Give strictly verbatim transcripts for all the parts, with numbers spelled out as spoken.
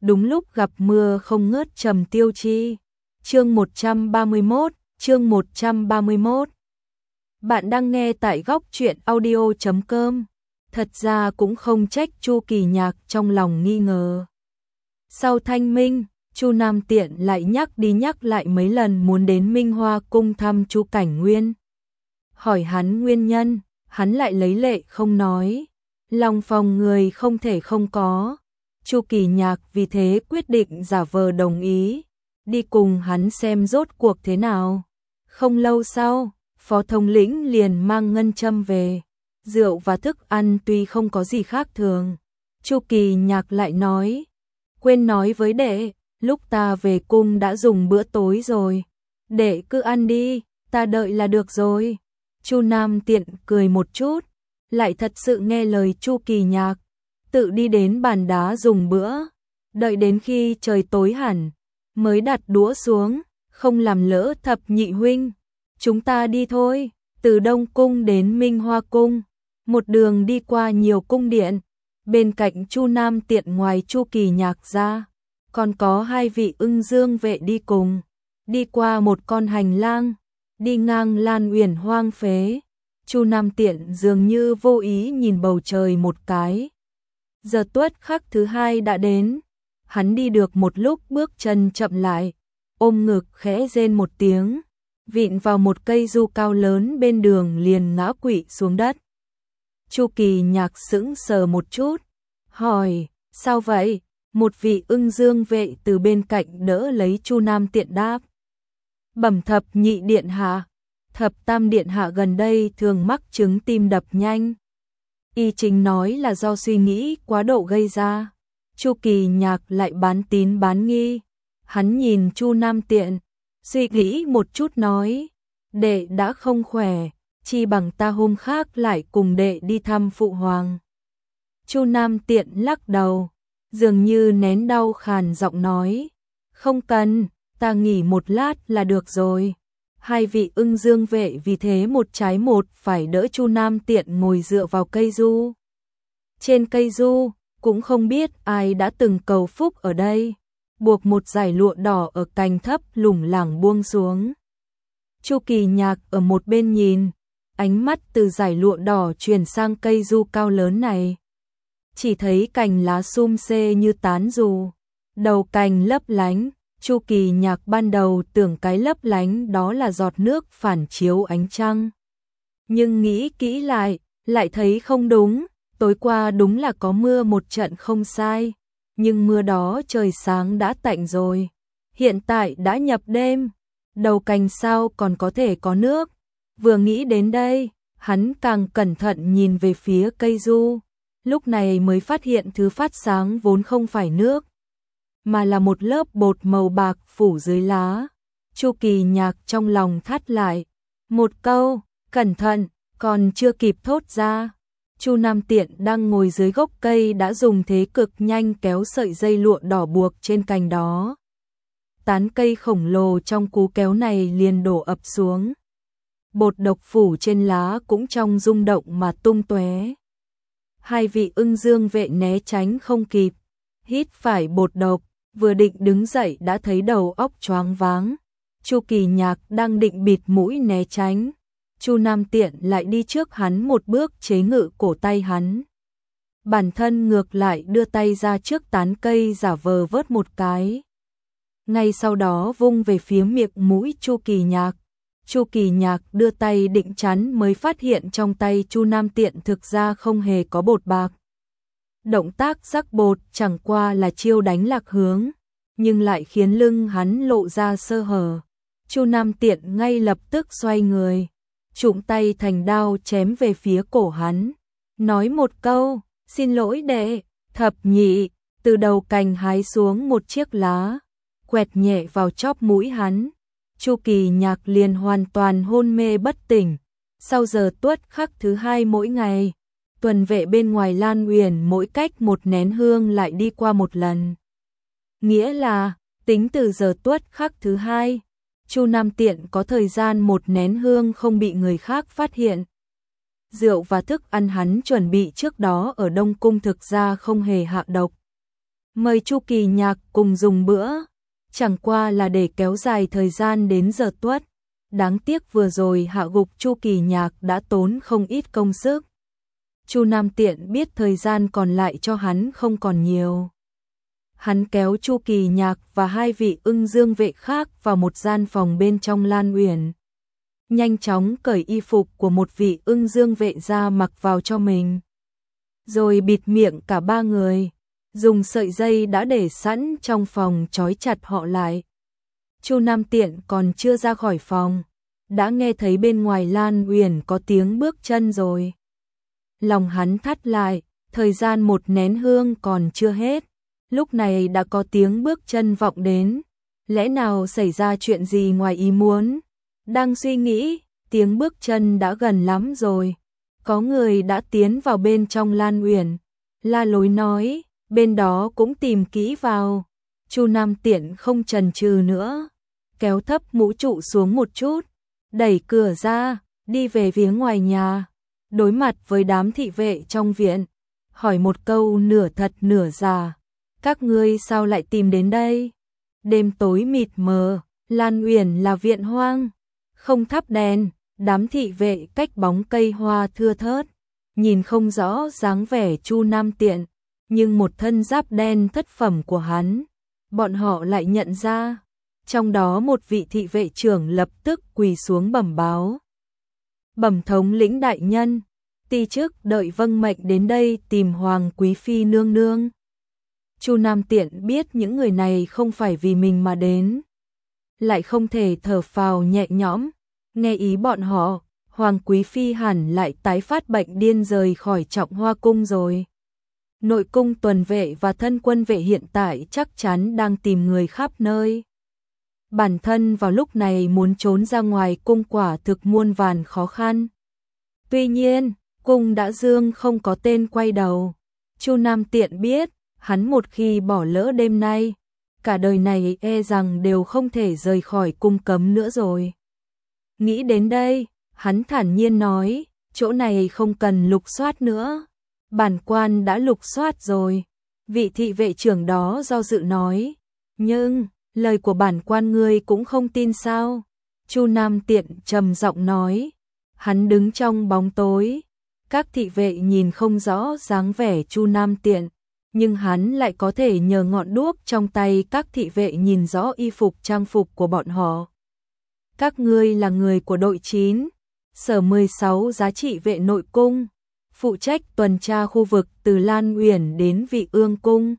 đúng lúc gặp mưa không ngớt trầm tiêu chi. Chương một trăm ba mươi mốt, chương một trăm ba mươi mốt. Bạn đang nghe tại góc truyện audio chấm com. Thật ra cũng không trách Chu Kỳ Nhạc trong lòng nghi ngờ. Sau Thanh Minh, Chu Nam Tiện lại nhắc đi nhắc lại mấy lần muốn đến Minh Hoa cung thăm Chu Cảnh Nguyên. Hỏi hắn nguyên nhân, hắn lại lấy lệ không nói. Lòng phòng người không thể không có. Chu Kỳ Nhạc vì thế quyết định giả vờ đồng ý, đi cùng hắn xem rốt cuộc thế nào. Không lâu sau, Phó thống lĩnh liền mang ngân châm về. Rượu và thức ăn tuy không có gì khác thường. Chu Kỳ Nhạc lại nói, quên nói với đệ, lúc ta về cung đã dùng bữa tối rồi. Đệ cứ ăn đi, ta đợi là được rồi. Chu Nam Tiện cười một chút, lại thật sự nghe lời Chu Kỳ Nhạc, tự đi đến bàn đá dùng bữa, đợi đến khi trời tối hẳn, mới đặt đũa xuống, không làm lỡ thập nhị huynh. Chúng ta đi thôi, từ Đông Cung đến Minh Hoa Cung, một đường đi qua nhiều cung điện, bên cạnh Chu Nam Tiện ngoài Chu Kỳ Nhạc ra, còn có hai vị ưng dương vệ đi cùng, đi qua một con hành lang, đi ngang Lan Uyển hoang phế. Chu Nam Tiện dường như vô ý nhìn bầu trời một cái. Giờ tuất khắc thứ hai đã đến, hắn đi được một lúc bước chân chậm lại, ôm ngực khẽ rên một tiếng, vịn vào một cây du cao lớn bên đường liền ngã quỵ xuống đất. Chu Kỳ Nhạc sững sờ một chút, hỏi, sao vậy? Một vị ưng dương vệ từ bên cạnh đỡ lấy Chu Nam Tiện đáp, bẩm thập nhị điện hạ, thập tam điện hạ gần đây thường mắc chứng tim đập nhanh. Y chính nói là do suy nghĩ quá độ gây ra. Chu Kỳ Nhạc lại bán tín bán nghi. Hắn nhìn Chu Nam Tiện, suy nghĩ một chút nói, đệ đã không khỏe, chi bằng ta hôm khác lại cùng đệ đi thăm phụ hoàng. Chu Nam Tiện lắc đầu, dường như nén đau khàn giọng nói, không cần, ta nghỉ một lát là được rồi. Hai vị ưng dương vệ vì thế một trái một phải đỡ Chu Nam Tiện ngồi dựa vào cây du. Trên cây du, cũng không biết ai đã từng cầu phúc ở đây, buộc một dải lụa đỏ ở cành thấp lủng lẳng buông xuống. Chu Kỳ Nhạc ở một bên nhìn, ánh mắt từ dải lụa đỏ chuyển sang cây du cao lớn này. Chỉ thấy cành lá sum xê như tán dù, đầu cành lấp lánh. Chu Kỳ Nhạc ban đầu tưởng cái lấp lánh đó là giọt nước phản chiếu ánh trăng. Nhưng nghĩ kỹ lại, lại thấy không đúng, tối qua đúng là có mưa một trận không sai, nhưng mưa đó trời sáng đã tạnh rồi, hiện tại đã nhập đêm, đầu cành sao còn có thể có nước. Vừa nghĩ đến đây, hắn càng cẩn thận nhìn về phía cây du, lúc này mới phát hiện thứ phát sáng vốn không phải nước, mà là một lớp bột màu bạc phủ dưới lá. Chu Kỳ Nhạc trong lòng thắt lại, một câu, cẩn thận, còn chưa kịp thốt ra. Chu Nam Tiện đang ngồi dưới gốc cây đã dùng thế cực nhanh kéo sợi dây lụa đỏ buộc trên cành đó. Tán cây khổng lồ trong cú kéo này liền đổ ập xuống. Bột độc phủ trên lá cũng trong rung động mà tung tóe. Hai vị ưng dương vệ né tránh không kịp, hít phải bột độc, vừa định đứng dậy đã thấy đầu óc choáng váng. Chu Kỳ Nhạc đang định bịt mũi né tránh, Chu Nam Tiện lại đi trước hắn một bước chế ngự cổ tay hắn. Bản thân ngược lại đưa tay ra trước tán cây giả vờ vớt một cái. Ngay sau đó vung về phía miệng mũi Chu Kỳ Nhạc. Chu Kỳ Nhạc đưa tay định chắn mới phát hiện trong tay Chu Nam Tiện thực ra không hề có bột bạc. Động tác rắc bột chẳng qua là chiêu đánh lạc hướng, nhưng lại khiến lưng hắn lộ ra sơ hở. Chu Nam Tiện ngay lập tức xoay người, trụm tay thành đao chém về phía cổ hắn, nói một câu, xin lỗi đệ. Thập nhị, từ đầu cành hái xuống một chiếc lá, quẹt nhẹ vào chóp mũi hắn. Chu Kỳ Nhạc liền hoàn toàn hôn mê bất tỉnh. Sau giờ tuất khắc thứ hai mỗi ngày, tuần vệ bên ngoài Lan Uyển mỗi cách một nén hương lại đi qua một lần. Nghĩa là, tính từ giờ tuất khắc thứ hai, Chu Nam Tiện có thời gian một nén hương không bị người khác phát hiện. Rượu và thức ăn hắn chuẩn bị trước đó ở Đông Cung thực ra không hề hạ độc. mời Chu Kỳ Nhạc cùng dùng bữa, chẳng qua là để kéo dài thời gian đến giờ tuất. Đáng tiếc vừa rồi hạ gục Chu Kỳ Nhạc đã tốn không ít công sức. Chu Nam Tiện biết thời gian còn lại cho hắn không còn nhiều. Hắn kéo Chu Kỳ Nhạc và hai vị Ưng Dương vệ khác vào một gian phòng bên trong Lan Uyển. Nhanh chóng cởi y phục của một vị Ưng Dương vệ ra mặc vào cho mình. Rồi bịt miệng cả ba người, dùng sợi dây đã để sẵn trong phòng trói chặt họ lại. Chu Nam Tiện còn chưa ra khỏi phòng, đã nghe thấy bên ngoài Lan Uyển có tiếng bước chân rồi. Lòng hắn thắt lại, thời gian một nén hương còn chưa hết, lúc này đã có tiếng bước chân vọng đến. Lẽ nào xảy ra chuyện gì ngoài ý muốn? Đang suy nghĩ, tiếng bước chân đã gần lắm rồi. Có người đã tiến vào bên trong Lan Uyển. La Lối nói, bên đó cũng tìm kỹ vào. Chu Nam Tiện không chần chừ nữa, kéo thấp mũ trụ xuống một chút, đẩy cửa ra, đi về phía ngoài nhà, đối mặt với đám thị vệ trong viện, hỏi một câu nửa thật nửa giả, các ngươi sao lại tìm đến đây? Đêm tối mịt mờ, Lan Uyển là viện hoang, không thắp đèn, đám thị vệ cách bóng cây hoa thưa thớt, nhìn không rõ dáng vẻ Chu Nam Tiện, nhưng một thân giáp đen thất phẩm của hắn, bọn họ lại nhận ra. Trong đó một vị thị vệ trưởng lập tức quỳ xuống bẩm báo. Bẩm thống lĩnh đại nhân, ti chức đợi vâng mệnh đến đây tìm Hoàng Quý Phi nương nương. Chu Nam Tiện biết những người này không phải vì mình mà đến, lại không thể thở phào nhẹ nhõm, nghe ý bọn họ, Hoàng Quý Phi hẳn lại tái phát bệnh điên rời khỏi Trọng Hoa cung rồi. Nội cung tuần vệ và thân quân vệ hiện tại chắc chắn đang tìm người khắp nơi. Bản thân vào lúc này muốn trốn ra ngoài cung quả thực muôn vàn khó khăn. Tuy nhiên, cung đã dương không có tên quay đầu. Chu Nam Tiện biết, hắn một khi bỏ lỡ đêm nay, cả đời này e rằng đều không thể rời khỏi cung cấm nữa rồi. Nghĩ đến đây, hắn thản nhiên nói, chỗ này không cần lục soát nữa. Bản quan đã lục soát rồi. Vị thị vệ trưởng đó do dự nói, nhưng lời của bản quan ngươi cũng không tin sao? Chu Nam Tiện trầm giọng nói, hắn đứng trong bóng tối, các thị vệ nhìn không rõ dáng vẻ Chu Nam Tiện, nhưng hắn lại có thể nhờ ngọn đuốc trong tay các thị vệ nhìn rõ y phục trang phục của bọn họ. Các ngươi là người của đội chín, sở mười sáu giá trị vệ nội cung, phụ trách tuần tra khu vực từ Lan Uyển đến Vị Ương cung.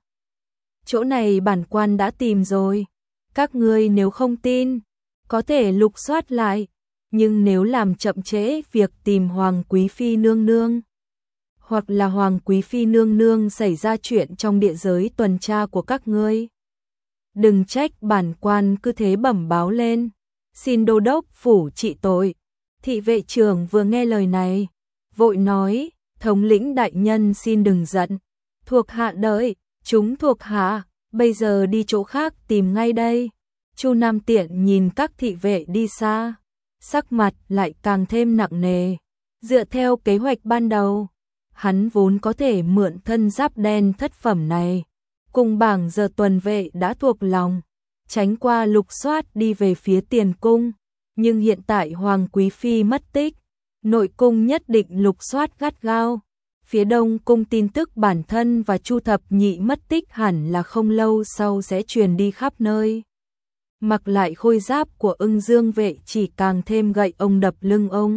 Chỗ này bản quan đã tìm rồi. Các ngươi nếu không tin, có thể lục soát lại, nhưng nếu làm chậm trễ việc tìm Hoàng Quý Phi nương nương, hoặc là Hoàng Quý Phi nương nương xảy ra chuyện trong địa giới tuần tra của các ngươi, đừng trách bản quan cứ thế bẩm báo lên, xin đô đốc phủ trị tội. Thị vệ trưởng vừa nghe lời này, vội nói, thống lĩnh đại nhân xin đừng giận, thuộc hạ đợi, chúng thuộc hạ bây giờ đi chỗ khác tìm ngay đây. Chu Nam Tiện nhìn các thị vệ đi xa, sắc mặt lại càng thêm nặng nề. Dựa theo kế hoạch ban đầu, hắn vốn có thể mượn thân giáp đen thất phẩm này, cùng bảng giờ tuần vệ đã thuộc lòng, tránh qua lục soát đi về phía tiền cung. Nhưng hiện tại Hoàng Quý Phi mất tích, nội cung nhất định lục soát gắt gao. Phía đông cung tin tức bản thân và Chu Thập Nhị mất tích hẳn là không lâu sau sẽ truyền đi khắp nơi. Mặc lại khôi giáp của Ưng Dương vệ chỉ càng thêm gậy ông đập lưng ông.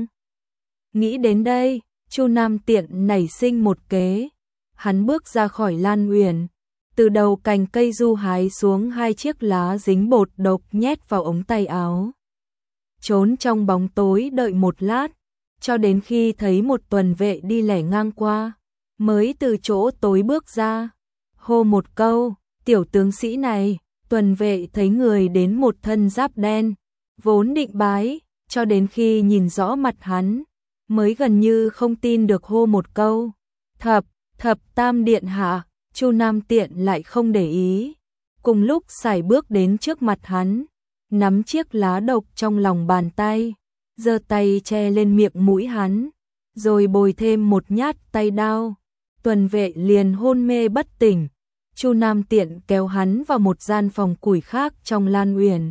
Nghĩ đến đây, Chu Nam Tiện nảy sinh một kế. Hắn bước ra khỏi Lan Uyển, từ đầu cành cây du hái xuống hai chiếc lá dính bột độc nhét vào ống tay áo. Trốn trong bóng tối đợi một lát, cho đến khi thấy một tuần vệ đi lẻ ngang qua, mới từ chỗ tối bước ra, hô một câu, tiểu tướng sĩ này. Tuần vệ thấy người đến một thân giáp đen, vốn định bái, cho đến khi nhìn rõ mặt hắn, mới gần như không tin được hô một câu, thập, thập tam điện hạ. Chu Nam Tiện lại không để ý, cùng lúc sải bước đến trước mặt hắn, nắm chiếc lá độc trong lòng bàn tay, giơ tay che lên miệng mũi hắn, rồi bồi thêm một nhát tay đao. Tuần vệ liền hôn mê bất tỉnh. Chu Nam tiện kéo hắn vào một gian phòng củi khác trong Lan Uyển.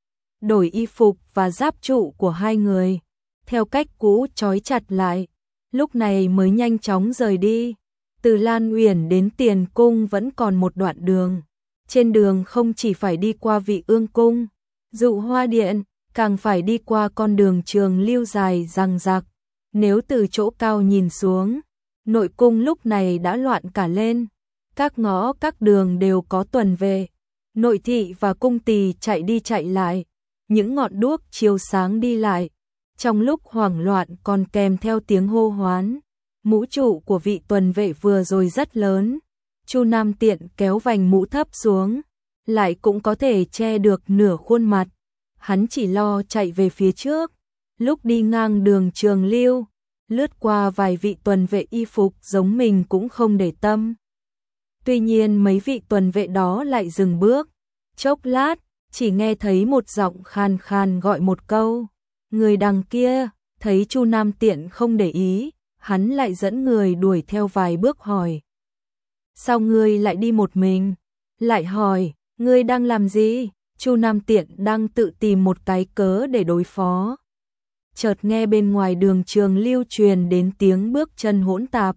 Đổi y phục và giáp trụ của hai người, theo cách cũ trói chặt lại, lúc này mới nhanh chóng rời đi. Từ Lan Uyển đến Tiền Cung vẫn còn một đoạn đường. Trên đường không chỉ phải đi qua Vị Ương Cung, Dụ Hoa Điện, càng phải đi qua con đường Trường Lưu dài dằng dặc. Nếu từ chỗ cao nhìn xuống, nội cung lúc này đã loạn cả lên. Các ngõ các đường đều có tuần vệ, nội thị và cung tỳ chạy đi chạy lại, những ngọn đuốc chiếu sáng đi lại. Trong lúc hoảng loạn còn kèm theo tiếng hô hoán. Mũ trụ của vị tuần vệ vừa rồi rất lớn. Chu Nam tiện kéo vành mũ thấp xuống, lại cũng có thể che được nửa khuôn mặt. Hắn chỉ lo chạy về phía trước. Lúc đi ngang đường Trường Lưu, lướt qua vài vị tuần vệ y phục giống mình cũng không để tâm. Tuy nhiên mấy vị tuần vệ đó lại dừng bước. Chốc lát, chỉ nghe thấy một giọng khan khan gọi một câu. Người đằng kia, thấy Chu Nam tiện không để ý, hắn lại dẫn người đuổi theo vài bước hỏi. Sao ngươi lại đi một mình? Lại hỏi, ngươi đang làm gì? Chu Nam tiện đang tự tìm một cái cớ để đối phó. Chợt nghe bên ngoài đường Trường Lưu truyền đến tiếng bước chân hỗn tạp,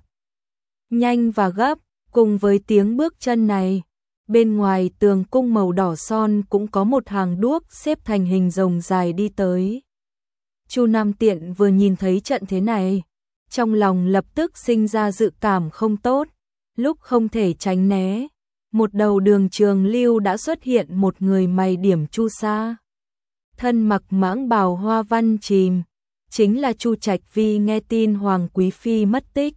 nhanh và gấp. Cùng với tiếng bước chân này, bên ngoài tường cung màu đỏ son cũng có một hàng đuốc xếp thành hình rồng dài đi tới. Chu Nam tiện vừa nhìn thấy trận thế này, trong lòng lập tức sinh ra dự cảm không tốt. Lúc không thể tránh né, một đầu đường Trường Lưu đã xuất hiện một người mày điểm chu sa, thân mặc mãng bào hoa văn chìm, chính là Chu Trạch Vi. Nghe tin Hoàng quý phi mất tích,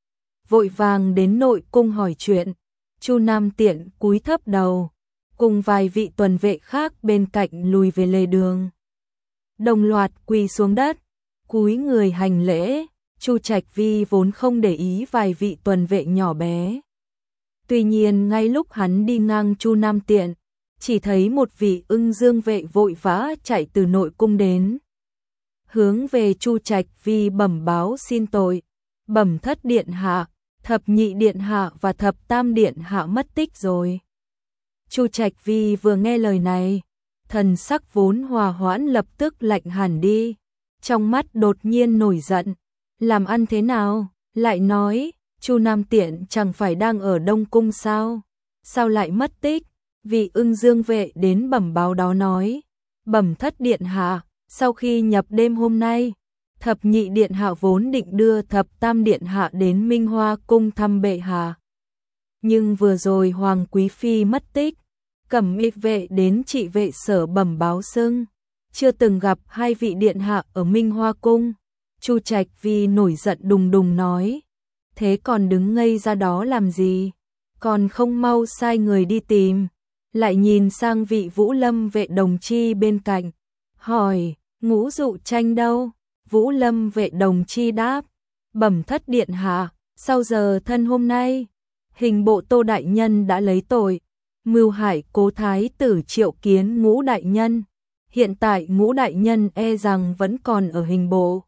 vội vàng đến nội cung hỏi chuyện. Chu Nam tiện cúi thấp đầu, cùng vài vị tuần vệ khác bên cạnh lùi về lề đường, đồng loạt quỳ xuống đất, cúi người hành lễ. Chu Trạch Vi vốn không để ý vài vị tuần vệ nhỏ bé. Tuy nhiên ngay lúc hắn đi ngang Chu Nam tiện, chỉ thấy một vị Ưng Dương vệ vội vã chạy từ nội cung đến, hướng về Chu Trạch Vi bẩm báo xin tội. Bẩm thất điện hạ, thập nhị điện hạ và thập tam điện hạ mất tích rồi. Chu Trạch Vi vừa nghe lời này, thần sắc vốn hòa hoãn lập tức lạnh hẳn đi, trong mắt đột nhiên nổi giận. Làm ăn thế nào? Lại nói, Chu Nam tiện chẳng phải đang ở Đông Cung sao? Sao lại mất tích? Vị Ưng Dương vệ đến bẩm báo đó nói, bẩm thất điện hạ, sau khi nhập đêm hôm nay, thập nhị điện hạ vốn định đưa thập tam điện hạ đến Minh Hoa cung thăm bệ hạ. Nhưng vừa rồi Hoàng quý phi mất tích, Cẩm Y vệ đến trị vệ sở bẩm báo xưng chưa từng gặp hai vị điện hạ ở Minh Hoa cung. Chu Trạch Vi nổi giận đùng đùng nói, thế còn đứng ngây ra đó làm gì? Còn không mau sai người đi tìm. Lại nhìn sang vị Vũ Lâm vệ đồng chi bên cạnh, hỏi, Ngũ Dụ Tranh đâu? Vũ Lâm vệ đồng chi đáp, bẩm thất điện hạ, sau giờ thân hôm nay, hình bộ Tô đại nhân đã lấy tội mưu hại cố thái tử triệu kiến Ngũ đại nhân. Hiện tại Ngũ đại nhân e rằng vẫn còn ở hình bộ.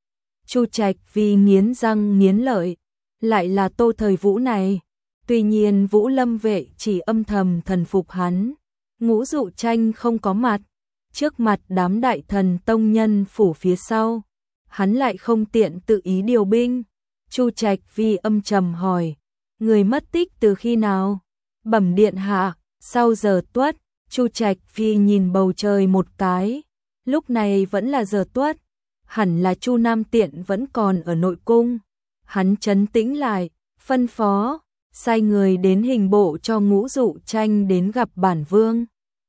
Chu Trạch Vi nghiến răng nghiến lợi, lại là Tô Thời Vũ này. Tuy nhiên Vũ Lâm vệ chỉ âm thầm thần phục hắn. Ngũ Dụ Tranh không có mặt, trước mặt đám đại thần tông nhân phủ phía sau, hắn lại không tiện tự ý điều binh. Chu Trạch Vi âm trầm hỏi, người mất tích từ khi nào? Bẩm điện hạ, sau giờ tuất. Chu Trạch Vi nhìn bầu trời một cái, lúc này vẫn là giờ tuất, hẳn là Chu Nam tiện vẫn còn ở nội cung. Hắn trấn tĩnh lại, phân phó, sai người đến hình bộ cho Ngũ Dụ Tranh đến gặp bản vương.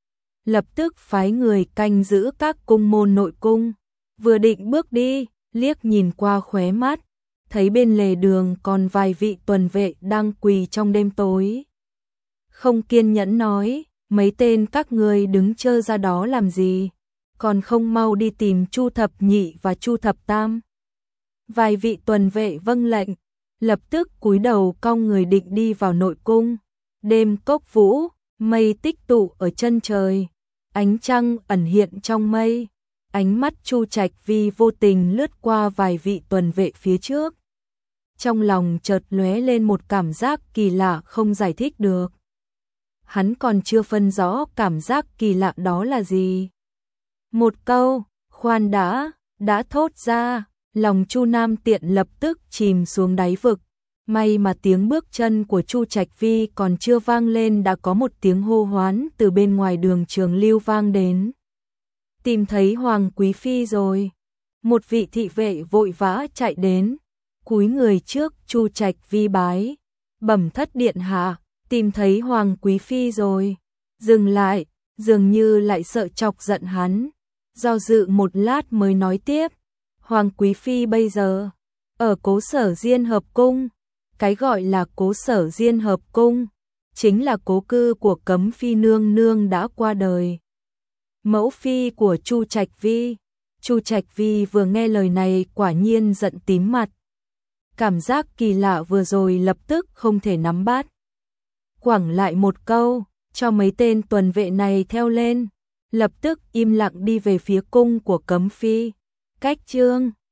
Lập tức phái người canh giữ các cung môn nội cung. Vừa định bước đi, liếc nhìn qua khóe mắt, thấy bên lề đường còn vài vị tuần vệ đang quỳ trong đêm tối. Không kiên nhẫn nói, mấy tên các ngươi đứng chơ ra đó làm gì? Còn không mau đi tìm Chu thập nhị và Chu thập tam. Vài vị tuần vệ vâng lệnh, lập tức cúi đầu cong người định đi vào nội cung. Đêm cốc vũ, mây tích tụ ở chân trời, ánh trăng ẩn hiện trong mây. Ánh mắt Chu Trạch Vi vô tình lướt qua vài vị tuần vệ phía trước. Trong lòng chợt lóe lên một cảm giác kỳ lạ không giải thích được. hắn còn chưa phân rõ cảm giác kỳ lạ đó là gì. Một câu, khoan đã, đã thốt ra, lòng Chu Nam Tiện lập tức chìm xuống đáy vực. May mà tiếng bước chân của Chu Trạch Vi còn chưa vang lên đã có một tiếng hô hoán từ bên ngoài đường Trường Lưu vang đến. Tìm thấy Hoàng Quý Phi rồi. Một vị thị vệ vội vã chạy đến, cúi người trước Chu Trạch Vi bái. Bẩm thất điện hạ, tìm thấy Hoàng Quý Phi rồi. Dừng lại, dường như lại sợ chọc giận hắn. Do dự một lát mới nói tiếp. Hoàng Quý Phi bây giờ ở Cố Sở Diên Hợp Cung. Cái gọi là Cố Sở Diên Hợp Cung chính là cố cư của Cấm Phi nương nương đã qua đời, mẫu phi của Chu Trạch Vi. Chu Trạch Vi vừa nghe lời này quả nhiên giận tím mặt. Cảm giác kỳ lạ vừa rồi lập tức không thể nắm bắt. Quẳng lại một câu, cho mấy tên tuần vệ này theo lên, lập tức im lặng đi về phía cung của Cấm Phi. Cách chương